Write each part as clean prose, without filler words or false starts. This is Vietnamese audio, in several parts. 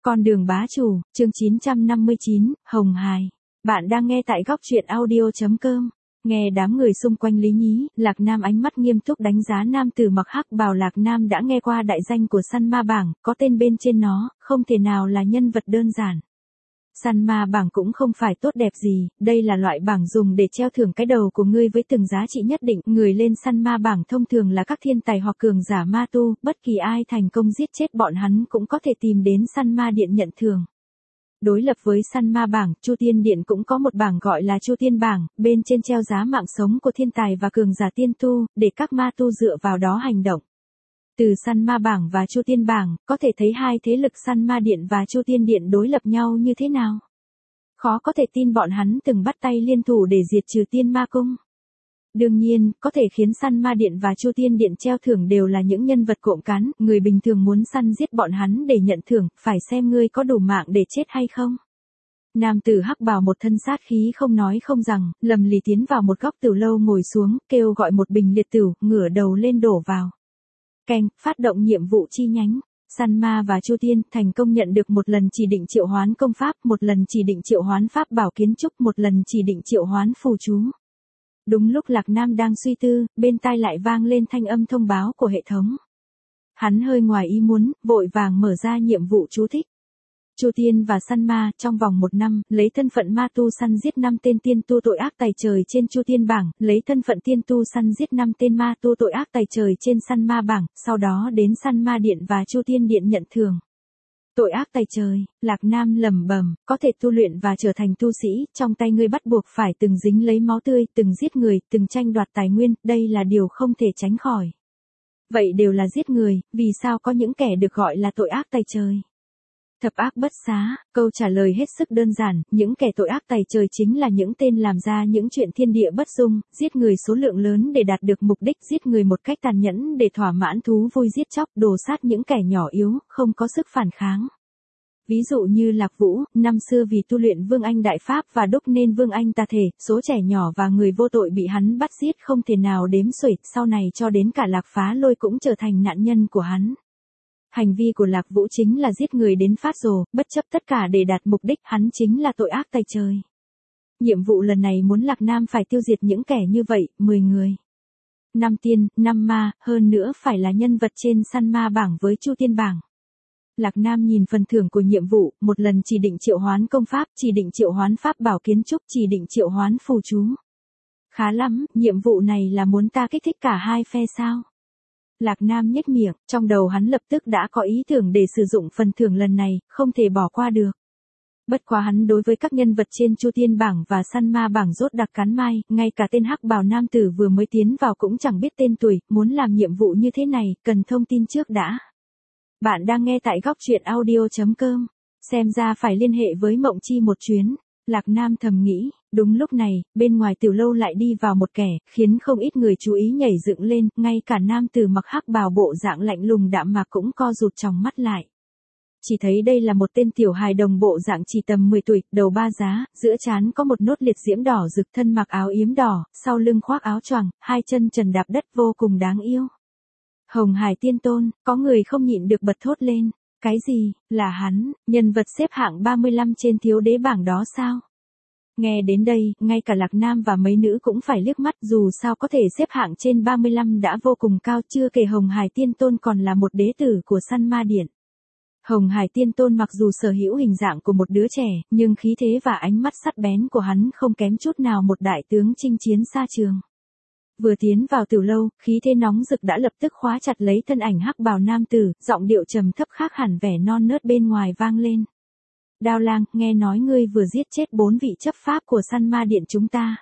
Con đường bá chủ, chương 959, Hồng Hải. Bạn đang nghe tại góc truyện audio.com. Nghe đám người xung quanh Lý Nhí, Lạc Nam ánh mắt nghiêm túc đánh giá nam tử mặc hắc bào. Lạc Nam đã nghe qua đại danh của săn ma bảng, có tên bên trên nó, không thể nào là nhân vật đơn giản. Săn ma bảng cũng không phải tốt đẹp gì, đây là loại bảng dùng để treo thưởng cái đầu của ngươi với từng giá trị nhất định. Người lên săn ma bảng thông thường là các thiên tài hoặc cường giả ma tu, bất kỳ ai thành công giết chết bọn hắn cũng có thể tìm đến săn ma điện nhận thưởng. Đối lập với săn ma bảng, Chu Tiên Điện cũng có một bảng gọi là Chu Tiên bảng, bên trên treo giá mạng sống của thiên tài và cường giả tiên tu, để các ma tu dựa vào đó hành động. Từ săn ma bảng và Chu Tiên bảng, có thể thấy hai thế lực săn ma điện và Chu Tiên Điện đối lập nhau như thế nào. Khó có thể tin bọn hắn từng bắt tay liên thủ để diệt trừ Tiên Ma Cung. Đương nhiên, có thể khiến săn ma điện và Chu Tiên Điện treo thưởng đều là những nhân vật cộm cán, người bình thường muốn săn giết bọn hắn để nhận thưởng, phải xem ngươi có đủ mạng để chết hay không. Nam tử hắc bào một thân sát khí không nói không rằng, lầm lì tiến vào một góc tửu lâu ngồi xuống, kêu gọi một bình liệt tửu, ngửa đầu lên đổ vào. Keng, phát động nhiệm vụ chi nhánh. Săn ma và Chu Tiên thành công nhận được một lần chỉ định triệu hoán công pháp, một lần chỉ định triệu hoán pháp bảo kiến trúc, một lần chỉ định triệu hoán phù chú. Đúng lúc Lạc Nam đang suy tư, bên tai lại vang lên thanh âm thông báo của hệ thống. Hắn hơi ngoài ý muốn, vội vàng mở ra nhiệm vụ chú thích. Chu Tiên và săn ma, trong vòng 1 năm, lấy thân phận ma tu săn giết 5 tên tiên tu tội ác tày trời trên Chu Tiên bảng, lấy thân phận tiên tu săn giết 5 tên ma tu tội ác tày trời trên săn ma bảng, sau đó đến săn ma điện và Chu Tiên điện nhận thưởng. Tội ác tày trời, Lạc Nam lẩm bẩm, có thể tu luyện và trở thành tu sĩ, trong tay ngươi bắt buộc phải từng dính lấy máu tươi, từng giết người, từng tranh đoạt tài nguyên, đây là điều không thể tránh khỏi. Vậy đều là giết người, vì sao có những kẻ được gọi là tội ác tày trời? Thập ác bất xá, câu trả lời hết sức đơn giản, những kẻ tội ác tày trời chính là những tên làm ra những chuyện thiên địa bất dung, giết người số lượng lớn để đạt được mục đích, giết người một cách tàn nhẫn để thỏa mãn thú vui giết chóc, đổ sát những kẻ nhỏ yếu, không có sức phản kháng. Ví dụ như Lạc Vũ, năm xưa vì tu luyện Vương Anh Đại Pháp và đúc nên Vương Anh tà thể, số trẻ nhỏ và người vô tội bị hắn bắt giết không thể nào đếm xuể, sau này cho đến cả Lạc Phá Lôi cũng trở thành nạn nhân của hắn. Hành vi của Lạc Vũ chính là giết người đến phát rồ, bất chấp tất cả để đạt mục đích, hắn chính là tội ác tày trời. Nhiệm vụ lần này muốn Lạc Nam phải tiêu diệt những kẻ như vậy, 10 người. 5 tiên, 5 ma, hơn nữa phải là nhân vật trên săn ma bảng với Chu Tiên bảng. Lạc Nam nhìn phần thưởng của nhiệm vụ, một lần chỉ định triệu hoán công pháp, chỉ định triệu hoán pháp bảo kiến trúc, chỉ định triệu hoán phù chú. Khá lắm, nhiệm vụ này là muốn ta kích thích cả hai phe sao? Lạc Nam nhếch miệng, trong đầu hắn lập tức đã có ý tưởng để sử dụng phần thưởng lần này, không thể bỏ qua được. Bất quá hắn đối với các nhân vật trên Chu Tiên bảng và săn ma bảng rốt đặc cắn mai, ngay cả tên hắc bào nam tử vừa mới tiến vào cũng chẳng biết tên tuổi, muốn làm nhiệm vụ như thế này, cần thông tin trước đã. Bạn đang nghe tại góc truyện audio.com, xem ra phải liên hệ với Mộng Chi một chuyến. Lạc Nam thầm nghĩ, đúng lúc này, bên ngoài tiểu lâu lại đi vào một kẻ, khiến không ít người chú ý nhảy dựng lên, ngay cả nam tử mặc hắc bào bộ dạng lạnh lùng đạm mạc cũng co rụt tròng mắt lại. Chỉ thấy đây là một tên tiểu hài đồng bộ dạng chỉ tầm 10 tuổi, đầu ba giá, giữa trán có một nốt liệt diễm đỏ rực, thân mặc áo yếm đỏ, sau lưng khoác áo choàng, hai chân trần đạp đất vô cùng đáng yêu. Hồng Hải Tiên Tôn, có người không nhịn được bật thốt lên. Cái gì, là hắn, nhân vật xếp hạng 35 trên thiếu đế bảng đó sao? Nghe đến đây, ngay cả Lạc Nam và mấy nữ cũng phải liếc mắt, dù sao có thể xếp hạng trên 35 đã vô cùng cao, chưa kể Hồng Hải Tiên Tôn còn là một đế tử của săn ma điện. Hồng Hải Tiên Tôn mặc dù sở hữu hình dạng của một đứa trẻ, nhưng khí thế và ánh mắt sắc bén của hắn không kém chút nào một đại tướng chinh chiến xa trường. Vừa tiến vào tiểu lâu, khí thế nóng rực đã lập tức khóa chặt lấy thân ảnh hắc bào nam tử, giọng điệu trầm thấp khác hẳn vẻ non nớt bên ngoài vang lên. Đao Lang, nghe nói ngươi vừa giết chết 4 vị chấp pháp của săn ma điện chúng ta.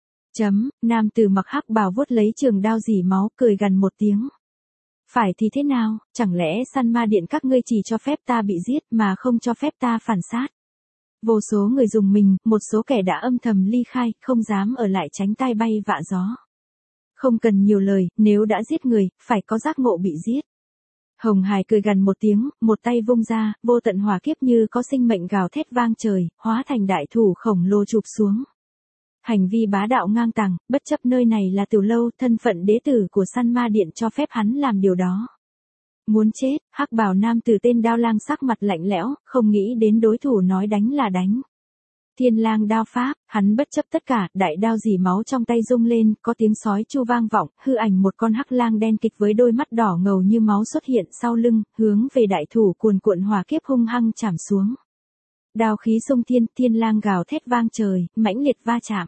Nam tử mặc hắc bào vuốt lấy trường đao rỉ máu, cười gằn một tiếng. Phải thì thế nào, chẳng lẽ săn ma điện các ngươi chỉ cho phép ta bị giết mà không cho phép ta phản sát? Vô số người dùng mình, một số kẻ đã âm thầm ly khai, không dám ở lại tránh tai bay vạ gió. Không cần nhiều lời, nếu đã giết người, phải có giác ngộ bị giết. Hồng Hải cười gằn một tiếng, một tay vung ra, vô tận hỏa kiếp như có sinh mệnh gào thét vang trời, hóa thành đại thủ khổng lồ chụp xuống. Hành vi bá đạo ngang tàng, bất chấp nơi này là tiểu lâu, thân phận đế tử của săn ma điện cho phép hắn làm điều đó. Muốn chết, hắc bào nam tử tên Đao Lang sắc mặt lạnh lẽo, không nghĩ đến đối thủ nói đánh là đánh. Thiên lang đao pháp, hắn bất chấp tất cả, đại đao dỉ máu trong tay rung lên, có tiếng sói chu vang vọng, hư ảnh một con hắc lang đen kịch với đôi mắt đỏ ngầu như máu xuất hiện sau lưng, hướng về đại thủ cuồn cuộn hỏa kiếp hung hăng chạm xuống. Đao khí xung thiên, thiên lang gào thét vang trời, mãnh liệt va chạm.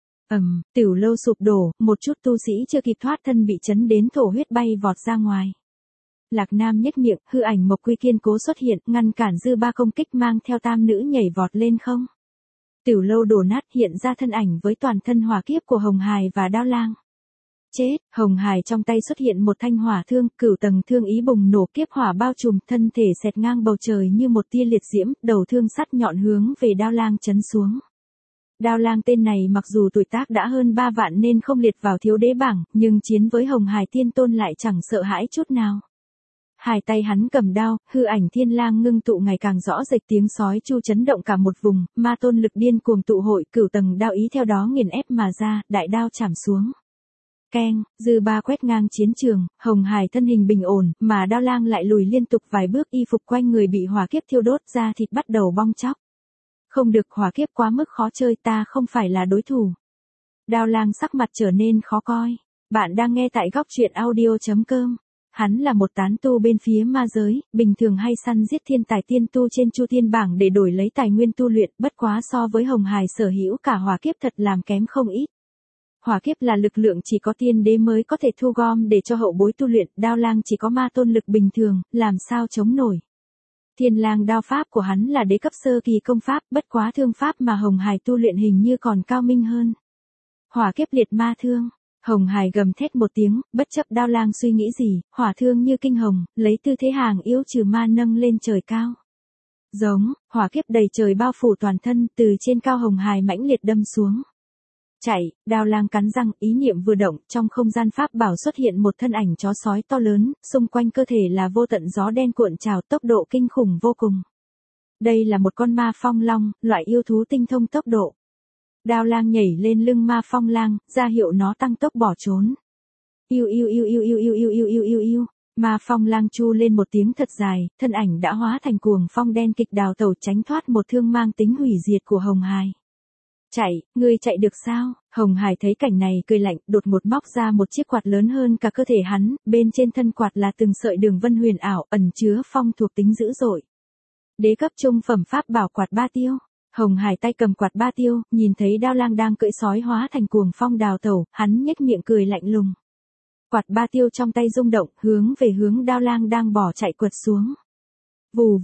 Tiểu lâu sụp đổ, một chút tu sĩ chưa kịp thoát thân bị chấn đến thổ huyết bay vọt ra ngoài. Lạc Nam nhếch miệng, hư ảnh Mộc Quy kiên cố xuất hiện, ngăn cản dư ba công kích mang theo tam nữ nhảy vọt lên không. Tiểu lâu đổ nát hiện ra thân ảnh với toàn thân hỏa kiếp của Hồng Hải và Đao Lang. Chết, Hồng Hải trong tay xuất hiện một thanh hỏa thương, cửu tầng thương ý bùng nổ kiếp hỏa bao trùm, thân thể xẹt ngang bầu trời như một tia liệt diễm, đầu thương sắt nhọn hướng về Đao Lang chấn xuống. Đao Lang tên này mặc dù tuổi tác đã hơn 3 vạn nên không liệt vào thiếu đế bảng, nhưng chiến với Hồng Hải Tiên Tôn lại chẳng sợ hãi chút nào. Hai tay hắn cầm đao, hư ảnh thiên lang ngưng tụ ngày càng rõ rệt, tiếng sói chu chấn động cả một vùng, ma tôn lực điên cuồng tụ hội, cửu tầng đao ý theo đó nghiền ép mà ra, đại đao chạm xuống. Keng, dư ba quét ngang chiến trường, Hồng Hải thân hình bình ổn, mà Đao Lang lại lùi liên tục vài bước, y phục quanh người bị hỏa kiếp thiêu đốt ra thịt bắt đầu bong chóc. Không được, hỏa kiếp quá mức khó chơi, ta không phải là đối thủ. Đao Lang sắc mặt trở nên khó coi. Bạn đang nghe tại góc truyện audio.com. Hắn là một tán tu bên phía ma giới, bình thường hay săn giết thiên tài tiên tu trên Chu Thiên bảng để đổi lấy tài nguyên tu luyện, bất quá so với Hồng Hải sở hữu cả hỏa kiếp thật làm kém không ít. Hỏa kiếp là lực lượng chỉ có tiên đế mới có thể thu gom để cho hậu bối tu luyện, Đao Lang chỉ có ma tôn lực bình thường, làm sao chống nổi. Thiên lang đao pháp của hắn là đế cấp sơ kỳ công pháp, bất quá thương pháp mà Hồng Hải tu luyện hình như còn cao minh hơn. Hỏa kiếp liệt ma thương. Hồng Hải gầm thét một tiếng, bất chấp Đao Lang suy nghĩ gì, hỏa thương như kinh hồng, lấy tư thế hàng yếu trừ ma nâng lên trời cao. Giống, hỏa kiếp đầy trời bao phủ toàn thân, từ trên cao Hồng Hải mãnh liệt đâm xuống. Chạy, Đao Lang cắn răng, ý niệm vừa động, trong không gian pháp bảo xuất hiện một thân ảnh chó sói to lớn, xung quanh cơ thể là vô tận gió đen cuộn trào, tốc độ kinh khủng vô cùng. Đây là một con ma phong long, loại yêu thú tinh thông tốc độ. Đao Lang nhảy lên lưng ma phong lang, ra hiệu nó tăng tốc bỏ trốn. Yêu. Ma phong lang chu lên một tiếng thật dài, thân ảnh đã hóa thành cuồng phong đen kịch đào tẩu tránh thoát một thương mang tính hủy diệt của Hồng Hải. Chạy, ngươi chạy được sao? Hồng Hải thấy cảnh này cười lạnh, đột ngột móc ra một chiếc quạt lớn hơn cả cơ thể hắn, bên trên thân quạt là từng sợi đường vân huyền ảo, ẩn chứa phong thuộc tính dữ dội. Đế cấp trung phẩm pháp bảo quạt ba tiêu. Hồng Hải tay cầm quạt ba tiêu, nhìn thấy Đao Lang đang cưỡi sói hóa thành cuồng phong đào tẩu, hắn nhếch miệng cười lạnh lùng. Quạt ba tiêu trong tay rung động, hướng về hướng Đao Lang đang bỏ chạy quật xuống. Vù.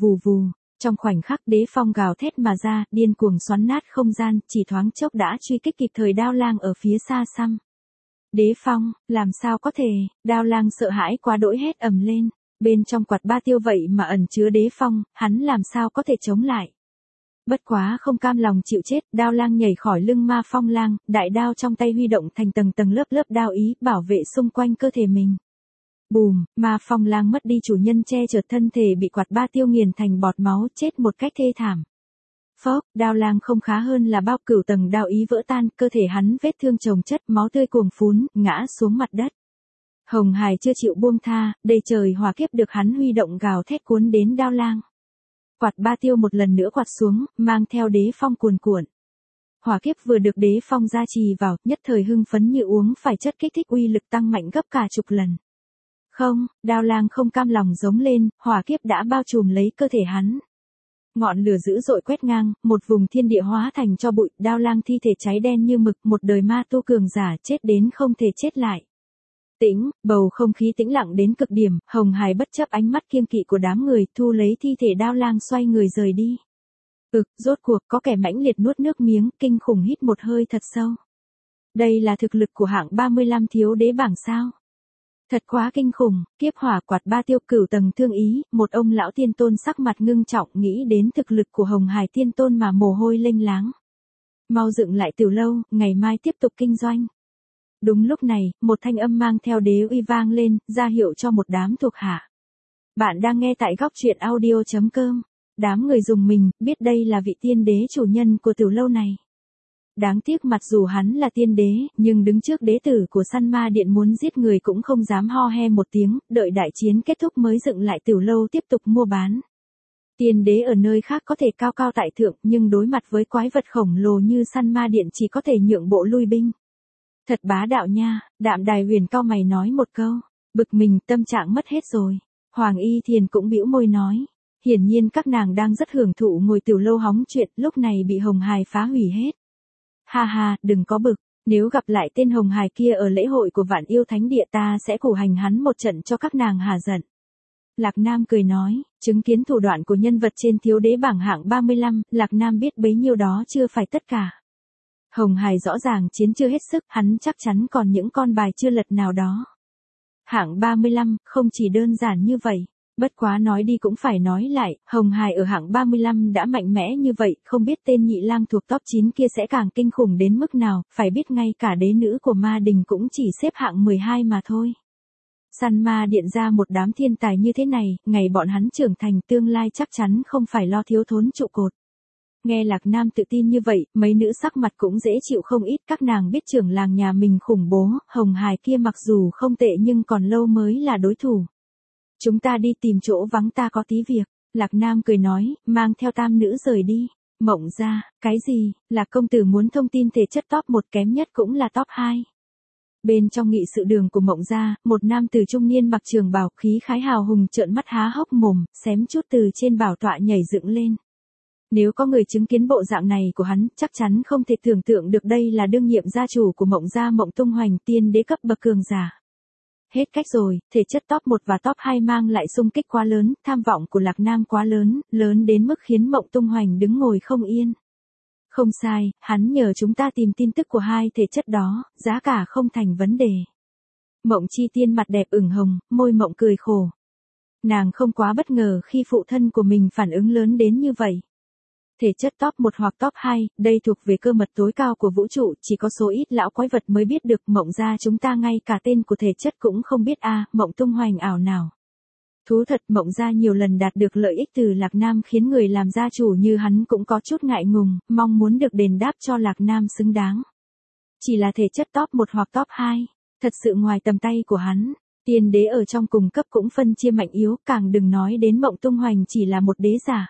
Trong khoảnh khắc đế phong gào thét mà ra, điên cuồng xoắn nát không gian, chỉ thoáng chốc đã truy kích kịp thời Đao Lang ở phía xa xăm. Đế phong, làm sao có thể? Đao Lang sợ hãi quá đỗi hét ầm lên. Bên trong quạt ba tiêu vậy mà ẩn chứa đế phong, hắn làm sao có thể chống lại? Bất quá không cam lòng chịu chết, Đao Lang nhảy khỏi lưng ma phong lang, đại đao trong tay huy động thành tầng lớp đao ý, bảo vệ xung quanh cơ thể mình. Bùm, ma phong lang mất đi chủ nhân che chở, thân thể bị quạt ba tiêu nghiền thành bọt máu, chết một cách thê thảm. Phốc, Đao Lang không khá hơn là bao, cửu tầng đao ý vỡ tan, cơ thể hắn vết thương chồng chất, máu tươi cuồng phún, ngã xuống mặt đất. Hồng Hải chưa chịu buông tha, đầy trời hỏa kiếp được hắn huy động gào thét cuốn đến Đao Lang. Quạt ba tiêu một lần nữa quạt xuống, mang theo đế phong cuồn cuộn. Hỏa kiếp vừa được đế phong gia trì vào, nhất thời hưng phấn như uống phải chất kích thích, uy lực tăng mạnh gấp cả chục lần. Không, Đao Lang không cam lòng giống lên, hỏa kiếp đã bao trùm lấy cơ thể hắn. Ngọn lửa dữ dội quét ngang, một vùng thiên địa hóa thành tro bụi, Đao Lang thi thể cháy đen như mực, một đời ma tu cường giả chết đến không thể chết lại. Tĩnh, bầu không khí tĩnh lặng đến cực điểm, Hồng Hải bất chấp ánh mắt kiêng kỵ của đám người, thu lấy thi thể Đao Lang xoay người rời đi. Rốt cuộc có kẻ mãnh liệt nuốt nước miếng, kinh khủng hít một hơi thật sâu. Đây là thực lực của hạng 35 thiếu đế bảng sao? Thật quá kinh khủng, kiếp hỏa quạt ba tiêu, cửu tầng thương ý, một ông lão tiên tôn sắc mặt ngưng trọng nghĩ đến thực lực của Hồng Hải tiên tôn mà mồ hôi lênh láng. Mau dựng lại tiểu lâu, ngày mai tiếp tục kinh doanh. Đúng lúc này, một thanh âm mang theo đế uy vang lên, ra hiệu cho một đám thuộc hạ. Bạn đang nghe tại góc truyện audio.com. Đám người dùng mình, biết đây là vị tiên đế chủ nhân của tiểu lâu này. Đáng tiếc mặc dù hắn là tiên đế, nhưng đứng trước đế tử của săn ma điện muốn giết người cũng không dám ho he một tiếng, đợi đại chiến kết thúc mới dựng lại tiểu lâu tiếp tục mua bán. Tiên đế ở nơi khác có thể cao cao tại thượng, nhưng đối mặt với quái vật khổng lồ như săn ma điện chỉ có thể nhượng bộ lui binh. Thật bá đạo nha, Đạm Đài Huyền cau mày nói một câu, bực mình tâm trạng mất hết rồi. Hoàng Y Thiền cũng bĩu môi nói, hiển nhiên các nàng đang rất hưởng thụ ngồi tiểu lâu hóng chuyện, lúc này bị Hồng Hài phá hủy hết. Ha ha, đừng có bực, nếu gặp lại tên Hồng Hài kia ở lễ hội của Vạn Yêu Thánh Địa ta sẽ củ hành hắn một trận cho các nàng hà giận. Lạc Nam cười nói, chứng kiến thủ đoạn của nhân vật trên thiếu đế bảng hạng 35, Lạc Nam biết bấy nhiêu đó chưa phải tất cả. Hồng Hài rõ ràng chiến chưa hết sức, hắn chắc chắn còn những con bài chưa lật nào đó. Hạng 35, không chỉ đơn giản như vậy. Bất quá nói đi cũng phải nói lại, Hồng Hài ở hạng 35 đã mạnh mẽ như vậy, không biết tên nhị lang thuộc top 9 kia sẽ càng kinh khủng đến mức nào, phải biết ngay cả đế nữ của ma đình cũng chỉ xếp hạng 12 mà thôi. Săn ma điện ra một đám thiên tài như thế này, ngày bọn hắn trưởng thành tương lai chắc chắn không phải lo thiếu thốn trụ cột. Nghe Lạc Nam tự tin như vậy, mấy nữ sắc mặt cũng dễ chịu không ít, các nàng biết trưởng làng nhà mình khủng bố, Hồng Hài kia mặc dù không tệ nhưng còn lâu mới là đối thủ. Chúng ta đi tìm chỗ vắng ta có tí việc, Lạc Nam cười nói, mang theo tam nữ rời đi. Mộng gia, cái gì, Lạc công tử muốn thông tin thể chất top 1 kém nhất cũng là top 2. Bên trong nghị sự đường của Mộng gia, một nam tử trung niên mặc trường bào khí khái hào hùng trợn mắt há hốc mồm, xém chút từ trên bảo tọa nhảy dựng lên. Nếu có người chứng kiến bộ dạng này của hắn, chắc chắn không thể tưởng tượng được đây là đương nhiệm gia chủ của Mộng gia Mộng Tung Hoành, tiên đế cấp bậc cường giả. Hết cách rồi, thể chất top 1 và top 2 mang lại xung kích quá lớn, tham vọng của Lạc Nam quá lớn, lớn đến mức khiến Mộng Tung Hoành đứng ngồi không yên. Không sai, hắn nhờ chúng ta tìm tin tức của hai thể chất đó, giá cả không thành vấn đề. Mộng Chi Tiên mặt đẹp ửng hồng, môi mộng cười khổ. Nàng không quá bất ngờ khi phụ thân của mình phản ứng lớn đến như vậy. Thể chất top 1 hoặc top 2, đây thuộc về cơ mật tối cao của vũ trụ, chỉ có số ít lão quái vật mới biết được, Mộng gia chúng ta ngay cả tên của thể chất cũng không biết a. Mộng Tung Hoành ảo nào. Thú thật, Mộng gia nhiều lần đạt được lợi ích từ Lạc Nam khiến người làm gia chủ như hắn cũng có chút ngại ngùng, mong muốn được đền đáp cho Lạc Nam xứng đáng. Chỉ là thể chất top 1 hoặc top 2, thật sự ngoài tầm tay của hắn. Tiên đế ở trong cùng cấp cũng phân chia mạnh yếu, càng đừng nói đến Mộng Tung Hoành chỉ là một đế giả.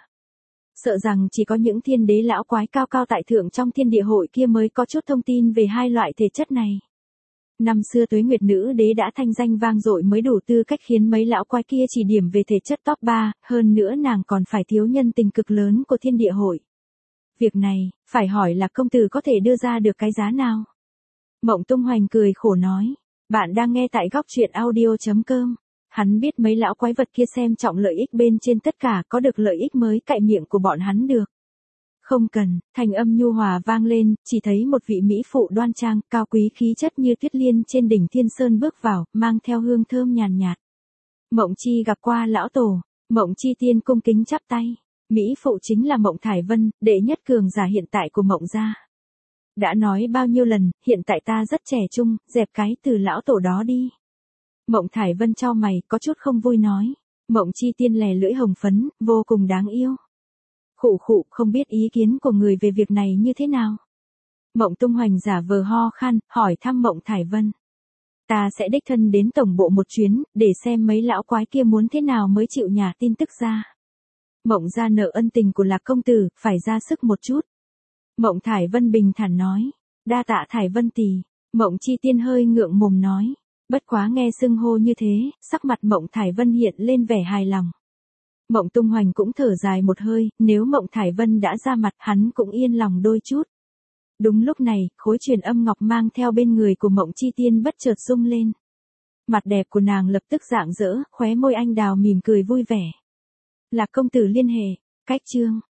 Sợ rằng chỉ có những thiên đế lão quái cao cao tại thượng trong thiên địa hội kia mới có chút thông tin về hai loại thể chất này. Năm xưa Tuế Nguyệt nữ đế đã thanh danh vang dội mới đủ tư cách khiến mấy lão quái kia chỉ điểm về thể chất top 3, hơn nữa nàng còn phải thiếu nhân tình cực lớn của thiên địa hội. Việc này, phải hỏi là công tử có thể đưa ra được cái giá nào? Mộng Tung Hoành cười khổ nói, bạn đang nghe tại góc truyện audio.com. Hắn biết mấy lão quái vật kia xem trọng lợi ích bên trên tất cả, có được lợi ích mới cạy miệng của bọn hắn được. Không cần, thanh âm nhu hòa vang lên, chỉ thấy một vị mỹ phụ đoan trang, cao quý khí chất như tuyết liên trên đỉnh Thiên Sơn bước vào, mang theo hương thơm nhàn nhạt. Mộng Chi gặp qua lão tổ, Mộng Chi Tiên cung kính chắp tay. Mỹ phụ chính là Mộng Thải Vân, đệ nhất cường giả hiện tại của Mộng gia. Đã nói bao nhiêu lần, hiện tại ta rất trẻ trung, dẹp cái từ lão tổ đó đi. Mộng Thải Vân chau mày, có chút không vui nói. Mộng Chi Tiên lè lưỡi hồng phấn, vô cùng đáng yêu. Khụ khụ, không biết ý kiến của người về việc này như thế nào. Mộng Tung Hoành giả vờ ho khan, hỏi thăm Mộng Thải Vân. Ta sẽ đích thân đến tổng bộ một chuyến, để xem mấy lão quái kia muốn thế nào mới chịu nhả tin tức ra. Mộng gia nợ ân tình của Lạc công tử, phải ra sức một chút. Mộng Thải Vân bình thản nói. Đa tạ Thải Vân tỷ. Mộng Chi Tiên hơi ngượng mồm nói. Bất quá nghe xưng hô như thế, sắc mặt Mộng Thải Vân hiện lên vẻ hài lòng. Mộng Tung Hoành cũng thở dài một hơi, nếu Mộng Thải Vân đã ra mặt hắn cũng yên lòng đôi chút. Đúng lúc này, khối truyền âm ngọc mang theo bên người của Mộng Chi Tiên bất chợt rung lên. Mặt đẹp của nàng lập tức rạng rỡ, khóe môi anh đào mỉm cười vui vẻ. Lạc công tử liên hệ, cách chương.